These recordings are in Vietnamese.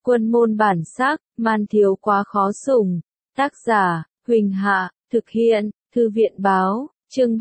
Quân môn bản sắc, man thiếu quá khó sủng. Tác giả, Huỳnh Hạ, thực hiện, Thư viện báo, chương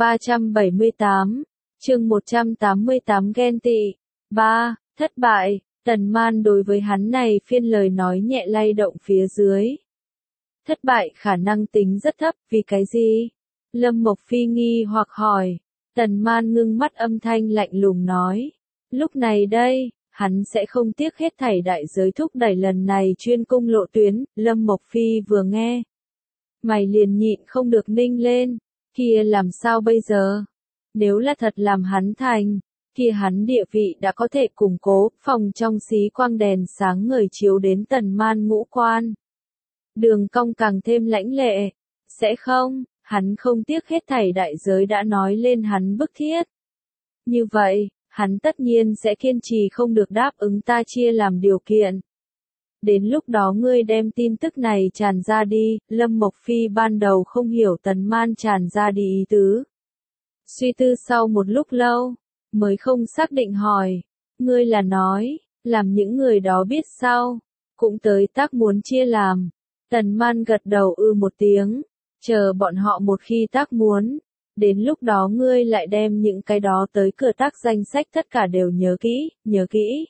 378, chương 188 ghen tị. 3. Thất bại, Tần Man đối với hắn này phiên lời nói nhẹ lay động phía dưới. Thất bại khả năng tính rất thấp, vì cái gì? Lâm Mộc Phi nghi hoặc hỏi. Tần Man ngưng mắt âm thanh lạnh lùng nói. Lúc này đây, hắn sẽ không tiếc hết thảy đại giới thúc đẩy lần này chuyên cung lộ tuyến. Lâm Mộc Phi vừa nghe, mày liền nhịn không được ninh lên. Kia làm sao bây giờ? Nếu là thật làm hắn thành, kia hắn địa vị đã có thể củng cố, phòng trong xí quang đèn sáng ngời chiếu đến Tần Man ngũ quan. Đường cong càng thêm lãnh lệ. Sẽ không, hắn không tiếc hết thảy đại giới đã nói lên hắn bức thiết. Như vậy, hắn tất nhiên sẽ kiên trì không được đáp ứng ta chia làm điều kiện. Đến lúc đó ngươi đem tin tức này tràn ra đi. Lâm Mộc Phi ban đầu không hiểu Tần Man tràn ra đi ý tứ. Suy tư sau một lúc lâu, mới không xác định hỏi. Ngươi là nói, làm những người đó biết sao, cũng tới tác muốn chia làm. Tần Man gật đầu một tiếng, chờ bọn họ một khi tác muốn. Đến lúc đó ngươi lại đem những cái đó tới cửa tác danh sách tất cả đều nhớ kỹ.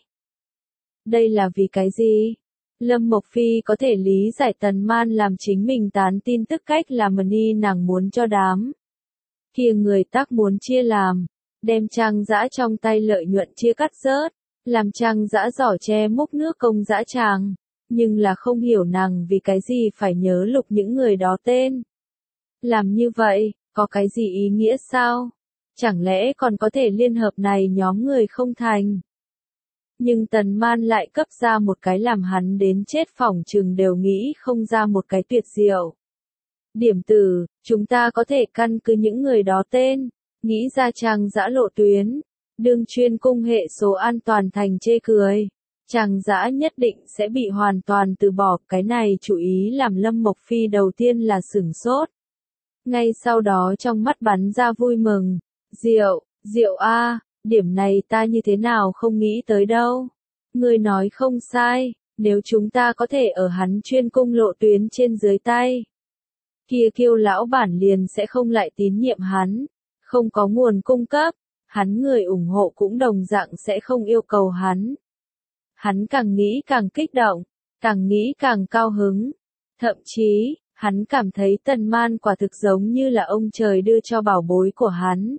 Đây là vì cái gì? Lâm Mộc Phi có thể lý giải Tần Man làm chính mình tán tin tức cách làm ni nàng muốn cho đám kia người tác muốn chia làm, đem Trang Dã trong tay lợi nhuận chia cắt rớt, làm Trang Dã giỏ che múc nước công dã tràng, nhưng là không hiểu nàng vì cái gì phải nhớ lục những người đó tên. Làm như vậy, có cái gì ý nghĩa sao? Chẳng lẽ còn có thể liên hợp này nhóm người không thành? Nhưng Tần Man lại cấp ra một cái làm hắn đến chết phỏng chừng đều nghĩ không ra một cái tuyệt diệu. Điểm tử, chúng ta có thể căn cứ những người đó tên, nghĩ ra Trang Dã lộ tuyến, đương chuyên cung hệ số an toàn thành chê cười. Trang Dã nhất định sẽ bị hoàn toàn từ bỏ. Cái này chủ ý làm Lâm Mộc Phi đầu tiên là sửng sốt. Ngay sau đó trong mắt bắn ra vui mừng. Diệu a, điểm này ta như thế nào không nghĩ tới đâu. Ngươi nói không sai, nếu chúng ta có thể ở hắn chuyên cung lộ tuyến trên dưới tay, kia Kiêu lão bản liền sẽ không lại tín nhiệm hắn, không có nguồn cung cấp, hắn người ủng hộ cũng đồng dạng sẽ không yêu cầu hắn. Hắn càng nghĩ càng kích động, càng nghĩ càng cao hứng, thậm chí, hắn cảm thấy Tần Man quả thực giống như là ông trời đưa cho bảo bối của hắn.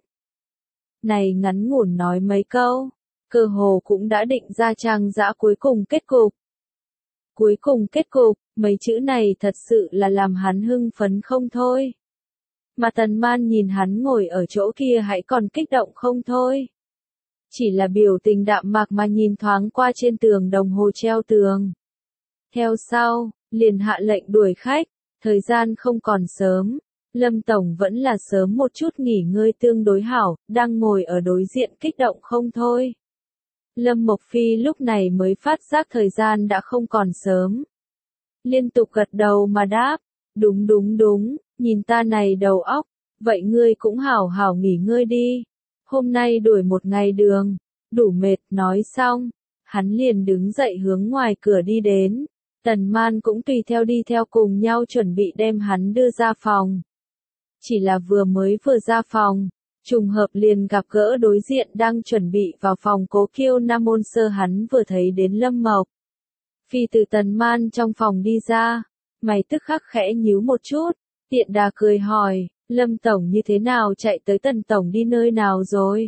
Này ngắn ngủn nói mấy câu, cơ hồ cũng đã định ra Trang Dã cuối cùng kết cục. Cuối cùng kết cục, mấy chữ này thật sự là làm hắn hưng phấn không thôi. Mà Tần Man nhìn hắn ngồi ở chỗ kia hãy còn kích động không thôi. Chỉ là biểu tình đạm mạc mà nhìn thoáng qua trên tường đồng hồ treo tường. Theo sau, liền hạ lệnh đuổi khách, thời gian không còn sớm. Lâm Tổng vẫn là sớm một chút nghỉ ngơi tương đối hảo, đang ngồi ở đối diện kích động không thôi. Lâm Mộc Phi lúc này mới phát giác thời gian đã không còn sớm. Liên tục gật đầu mà đáp, đúng, nhìn ta này đầu óc, vậy ngươi cũng hảo hảo nghỉ ngơi đi. Hôm nay đuổi một ngày đường, đủ mệt. Nói xong, hắn liền đứng dậy hướng ngoài cửa đi đến. Tần Man cũng tùy theo đi theo cùng nhau chuẩn bị đem hắn đưa ra phòng. Chỉ là vừa ra phòng, trùng hợp liền gặp gỡ đối diện đang chuẩn bị vào phòng Cố Kiêu Nam Môn Sơ. Hắn vừa thấy đến Lâm Mộc Phi từ Tần Man trong phòng đi ra, mày tức khắc khẽ nhíu một chút, tiện đà cười hỏi, Lâm Tổng như thế nào chạy tới Tần Tổng đi nơi nào rồi?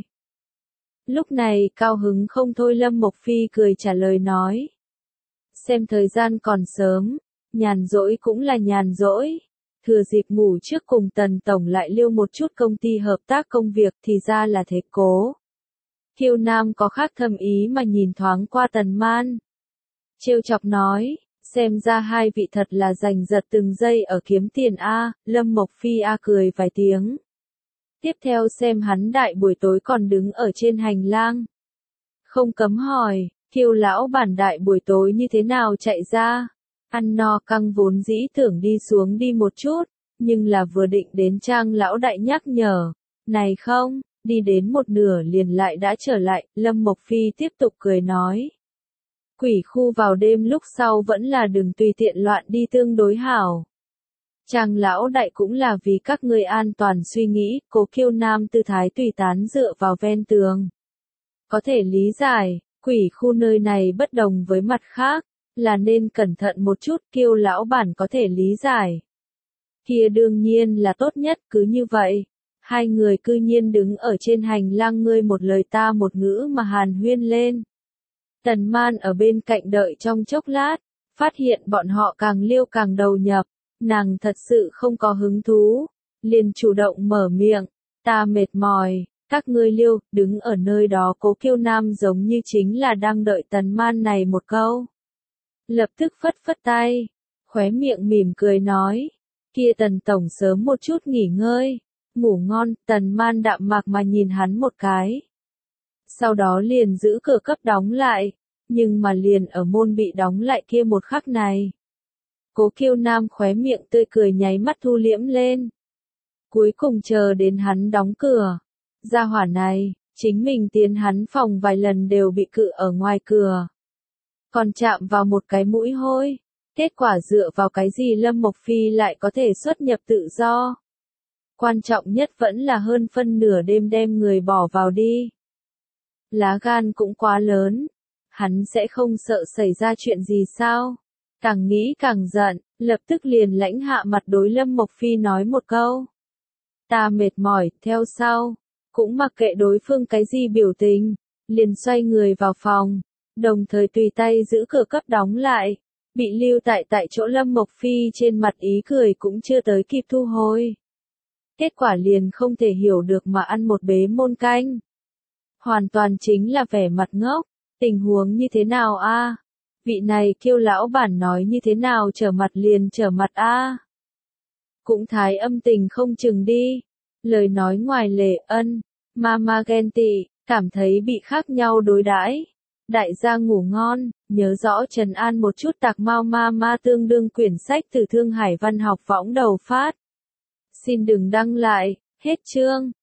Lúc này cao hứng không thôi Lâm Mộc Phi cười trả lời nói. Xem thời gian còn sớm, nhàn rỗi cũng là nhàn rỗi. Thừa dịp ngủ trước cùng Tần Tổng lại liêu một chút công ty hợp tác công việc thì ra là thế. Cố Kiêu Nam có khác thâm ý mà nhìn thoáng qua Tần Man. Trêu chọc nói, xem ra hai vị thật là giành giật từng giây ở kiếm tiền a. Lâm Mộc Phi cười vài tiếng. Tiếp theo xem hắn đại buổi tối còn đứng ở trên hành lang. Không cấm hỏi, Kiêu lão bản đại buổi tối như thế nào chạy ra? Ăn no căng vốn dĩ tưởng đi xuống đi một chút, nhưng là vừa định đến Trang lão đại nhắc nhở. Này không, đi đến một nửa liền lại đã trở lại. Lâm Mộc Phi tiếp tục cười nói. Quỷ khu vào đêm lúc sau vẫn là đừng tùy tiện loạn đi tương đối hảo. Trang lão đại cũng là vì các ngươi an toàn suy nghĩ, Cố Kiêu Nam tư thái tùy tán dựa vào ven tường. Có thể lý giải, quỷ khu nơi này bất đồng với mặt khác, là nên cẩn thận một chút, Kiêu lão bản có thể lý giải. Kia đương nhiên là tốt nhất, cứ như vậy. Hai người cư nhiên đứng ở trên hành lang ngươi một lời ta một ngữ mà hàn huyên lên. Tần Man ở bên cạnh đợi trong chốc lát, phát hiện bọn họ càng liêu càng đầu nhập, nàng thật sự không có hứng thú, liền chủ động mở miệng, ta mệt mỏi, các ngươi liêu, đứng ở nơi đó Cố Kiêu Nam giống như chính là đang đợi Tần Man này một câu. Lập tức phất phất tay, khóe miệng mỉm cười nói, kia Tần Tổng sớm một chút nghỉ ngơi, ngủ ngon, Tần Man đạm mạc mà nhìn hắn một cái. Sau đó liền giữ cửa cấp đóng lại, nhưng mà liền ở môn bị đóng lại kia một khắc này. Cố Kiêu Nam khóe miệng tươi cười nháy mắt thu liễm lên. Cuối cùng chờ đến hắn đóng cửa. Gia hỏa này, chính mình tiến hắn phòng vài lần đều bị cự ở ngoài cửa. Còn chạm vào một cái mũi hôi. Kết quả dựa vào cái gì Lâm Mộc Phi lại có thể xuất nhập tự do. Quan trọng nhất vẫn là hơn phân nửa đêm đem người bỏ vào đi. Lá gan cũng quá lớn. Hắn sẽ không sợ xảy ra chuyện gì sao? Càng nghĩ càng giận, lập tức liền lãnh hạ mặt đối Lâm Mộc Phi nói một câu. Ta mệt mỏi, theo sau. Cũng mặc kệ đối phương cái gì biểu tình, liền xoay người vào phòng, đồng thời tùy tay giữ cửa cấp đóng lại. Bị lưu tại chỗ Lâm Mộc Phi trên mặt ý cười cũng chưa tới kịp thu hồi. Kết quả liền không thể hiểu được mà ăn một bế môn canh. Hoàn toàn chính là vẻ mặt ngốc, tình huống như thế nào a? Vị này Kiêu lão bản nói như thế nào trở mặt liền trở mặt a? Cũng thái âm tình không chừng đi. Lời nói ngoài lề ân, mama ghen tị, cảm thấy bị khác nhau đối đãi. Đại gia ngủ ngon, nhớ rõ trấn an một chút Tạc Mao Mama tương đương quyển sách từ Thương Hải Văn học võng đầu phát. Xin đừng đăng lại, hết chương.